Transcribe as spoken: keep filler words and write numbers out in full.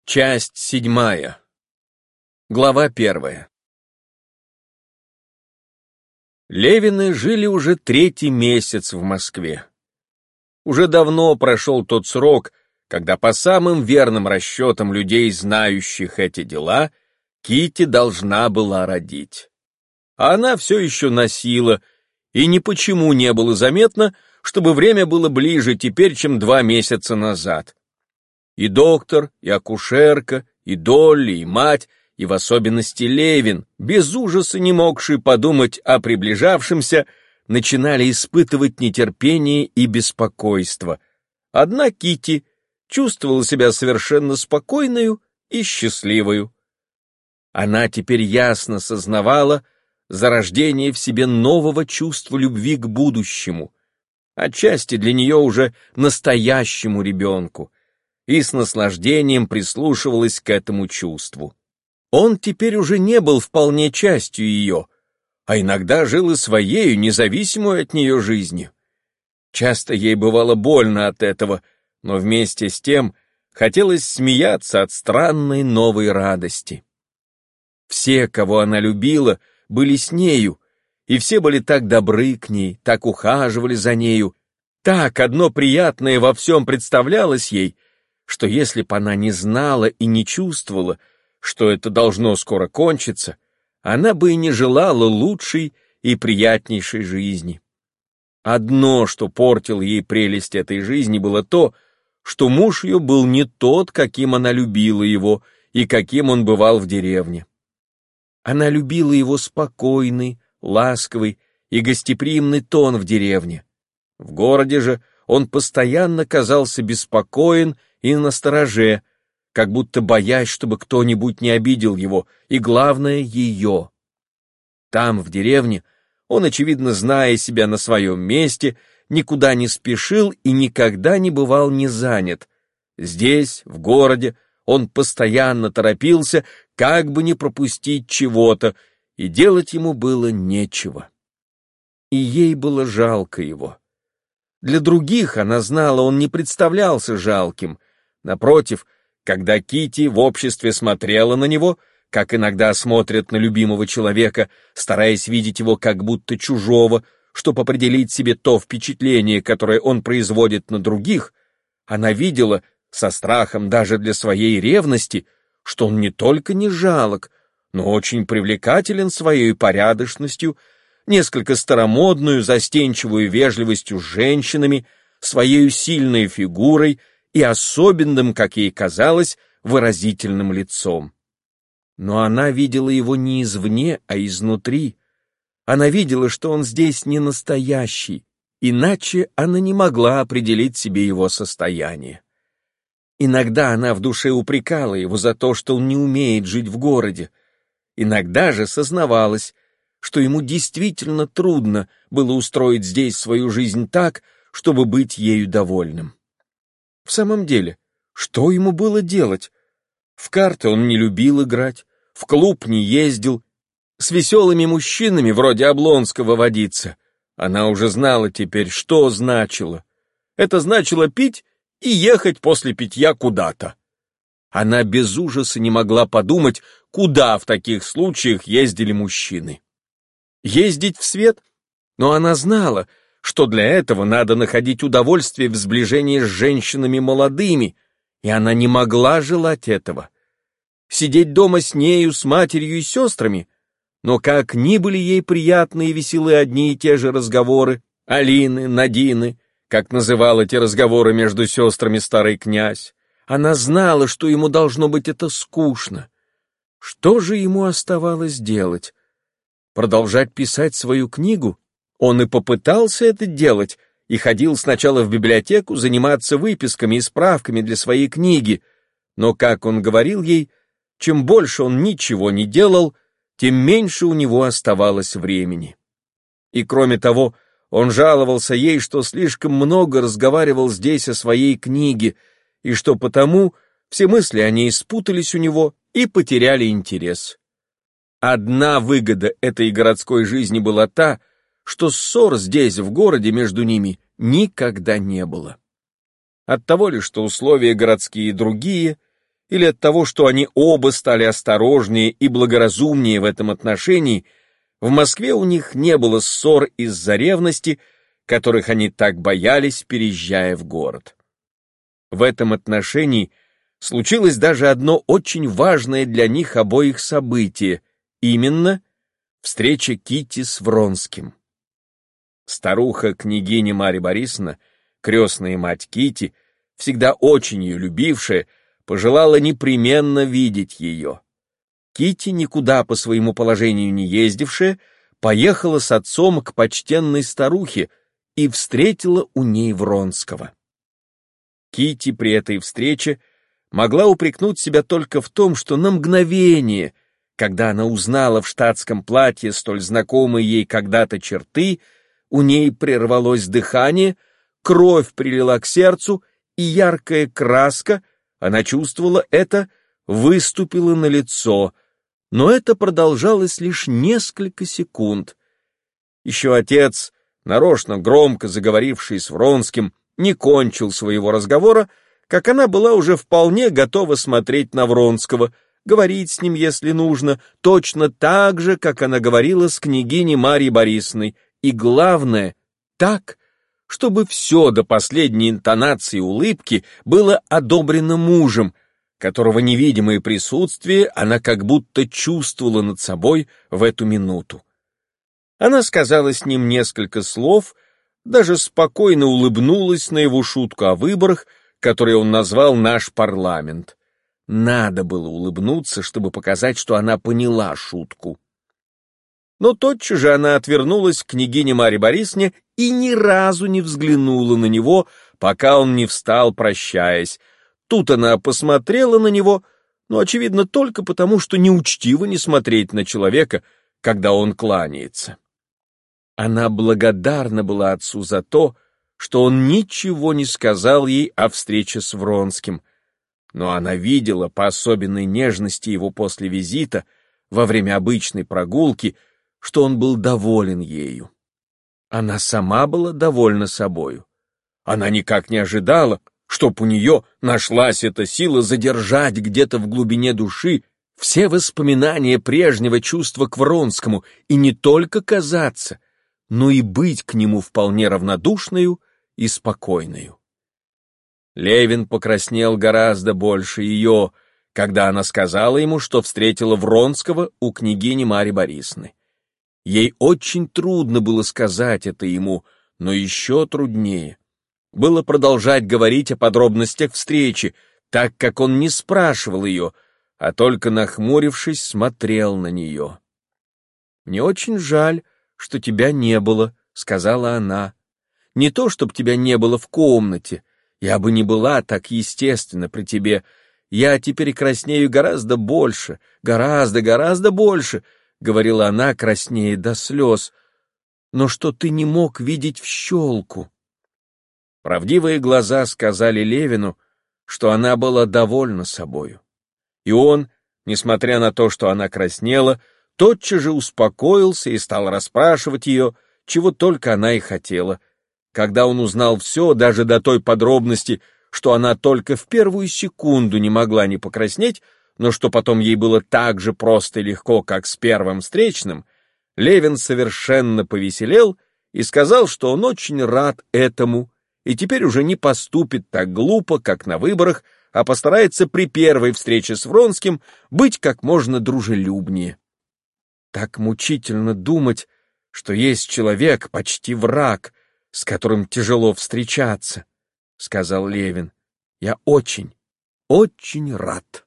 Часть седьмая. Глава первая. Левины жили уже третий месяц в Москве. Уже давно прошел тот срок, когда по самым верным расчетам людей, знающих эти дела, Кити должна была родить. А она все еще носила, и ни почему не было заметно, чтобы время было ближе теперь, чем два месяца назад. И доктор, и акушерка, и Долли, и мать, и в особенности Левин, без ужаса не могший подумать о приближавшемся, начинали испытывать нетерпение и беспокойство. Одна Кити чувствовала себя совершенно спокойною и счастливою. Она теперь ясно сознавала зарождение в себе нового чувства любви к будущему, отчасти для нее уже настоящему ребенку, и с наслаждением прислушивалась к этому чувству. Он теперь уже не был вполне частью ее, а иногда жил и своею, независимую от нее жизнью. Часто ей бывало больно от этого, но вместе с тем хотелось смеяться от странной новой радости. Все, кого она любила, были с нею, и все были так добры к ней, так ухаживали за нею, так одно приятное во всем представлялось ей, что если б она не знала и не чувствовала, что это должно скоро кончиться, она бы и не желала лучшей и приятнейшей жизни. Одно, что портило ей прелесть этой жизни, было то, что муж ее был не тот, каким она любила его и каким он бывал в деревне. Она любила его спокойный, ласковый и гостеприимный тон в деревне. В городе же он постоянно казался беспокоен и настороже, как будто боясь, чтобы кто-нибудь не обидел его, и, главное, ее. Там, в деревне, он, очевидно, зная себя на своем месте, никуда не спешил и никогда не бывал не занят. Здесь, в городе, он постоянно торопился, как бы не пропустить чего-то, и делать ему было нечего. И ей было жалко его. Для других, она знала, он не представлялся жалким. Напротив, когда Кити в обществе смотрела на него, как иногда смотрят на любимого человека, стараясь видеть его как будто чужого, чтобы определить себе то впечатление, которое он производит на других, она видела, со страхом даже для своей ревности, что он не только не жалок, но очень привлекателен своей порядочностью, несколько старомодную, застенчивую вежливостью с женщинами, своей сильной фигурой и особенным, как ей казалось, выразительным лицом. Но она видела его не извне, а изнутри. Она видела, что он здесь не настоящий, иначе она не могла определить себе его состояние. Иногда она в душе упрекала его за то, что он не умеет жить в городе. Иногда же сознавалась, что ему действительно трудно было устроить здесь свою жизнь так, чтобы быть ею довольным. В самом деле, что ему было делать? В карты он не любил играть, в клуб не ездил, с веселыми мужчинами вроде Облонского водиться. Она уже знала теперь, что значило. Это значило пить и ехать после питья куда-то. Она без ужаса не могла подумать, куда в таких случаях ездили мужчины. Ездить в свет? Но она знала, что для этого надо находить удовольствие в сближении с женщинами молодыми, и она не могла желать этого. Сидеть дома с нею, с матерью и сестрами? Но как ни были ей приятны и веселы одни и те же разговоры, Алины, Надины, как называл эти разговоры между сестрами старый князь, она знала, что ему должно быть это скучно. Что же ему оставалось делать? Продолжать писать свою книгу? Он и попытался это делать, и ходил сначала в библиотеку заниматься выписками и справками для своей книги, но, как он говорил ей, чем больше он ничего не делал, тем меньше у него оставалось времени. И кроме того, он жаловался ей, что слишком много разговаривал здесь о своей книге, и что потому все мысли о ней спутались у него и потеряли интерес. Одна выгода этой городской жизни была та, что ссор здесь, в городе, между ними никогда не было. Оттого ли, что условия городские другие, или от того, что они оба стали осторожнее и благоразумнее в этом отношении, в Москве у них не было ссор из-за ревности, которых они так боялись, переезжая в город. В этом отношении случилось даже одно очень важное для них обоих событие, именно встреча Кити с Вронским. Старуха княгиня Марья Борисовна, крестная мать Кити, всегда очень ее любившая, пожелала непременно видеть ее. Кити, никуда по своему положению не ездившая, поехала с отцом к почтенной старухе и встретила у ней Вронского. Кити при этой встрече могла упрекнуть себя только в том, что на мгновение, когда она узнала в штатском платье столь знакомые ей когда-то черты, у ней прервалось дыхание, кровь прилила к сердцу, и яркая краска, она чувствовала это, выступила на лицо, но это продолжалось лишь несколько секунд. Еще отец, нарочно громко заговоривший с Вронским, не кончил своего разговора, как она была уже вполне готова смотреть на Вронского, говорить с ним, если нужно, точно так же, как она говорила с княгиней Марьей Борисовной, и главное, так, чтобы все до последней интонации улыбки было одобрено мужем, которого невидимое присутствие она как будто чувствовала над собой в эту минуту. Она сказала с ним несколько слов, даже спокойно улыбнулась на его шутку о выборах, который он назвал «наш парламент». Надо было улыбнуться, чтобы показать, что она поняла шутку. Но тотчас же она отвернулась к княгине Марье Борисовне и ни разу не взглянула на него, пока он не встал, прощаясь. Тут она посмотрела на него, но, очевидно, только потому, что неучтиво не смотреть на человека, когда он кланяется. Она благодарна была отцу за то, что он ничего не сказал ей о встрече с Вронским, но она видела по особенной нежности его после визита, во время обычной прогулки, что он был доволен ею. Она сама была довольна собою. Она никак не ожидала, чтоб у нее нашлась эта сила задержать где-то в глубине души все воспоминания прежнего чувства к Вронскому и не только казаться, но и быть к нему вполне равнодушною и спокойною. Левин покраснел гораздо больше ее, когда она сказала ему, что встретила Вронского у княгини Марьи Борисовны. Ей очень трудно было сказать это ему, но еще труднее было продолжать говорить о подробностях встречи, так как он не спрашивал ее, а только, нахмурившись, смотрел на нее. «Мне очень жаль, что тебя не было», — сказала она. «Не то, чтоб тебя не было в комнате, я бы не была так естественно при тебе. Я теперь краснею гораздо больше, гораздо, гораздо больше», — говорила она, краснея до слез, «но что ты не мог видеть в щелку». Правдивые глаза сказали Левину, что она была довольна собою. И он, несмотря на то, что она краснела, тотчас же успокоился и стал расспрашивать ее, чего только она и хотела. Когда он узнал все, даже до той подробности, что она только в первую секунду не могла не покраснеть, но что потом ей было так же просто и легко, как с первым встречным, Левин совершенно повеселел и сказал, что он очень рад этому и теперь уже не поступит так глупо, как на выборах, а постарается при первой встрече с Вронским быть как можно дружелюбнее. Так мучительно думать, что есть человек, почти враг, с которым тяжело встречаться, — сказал Левин. Я очень, очень рад.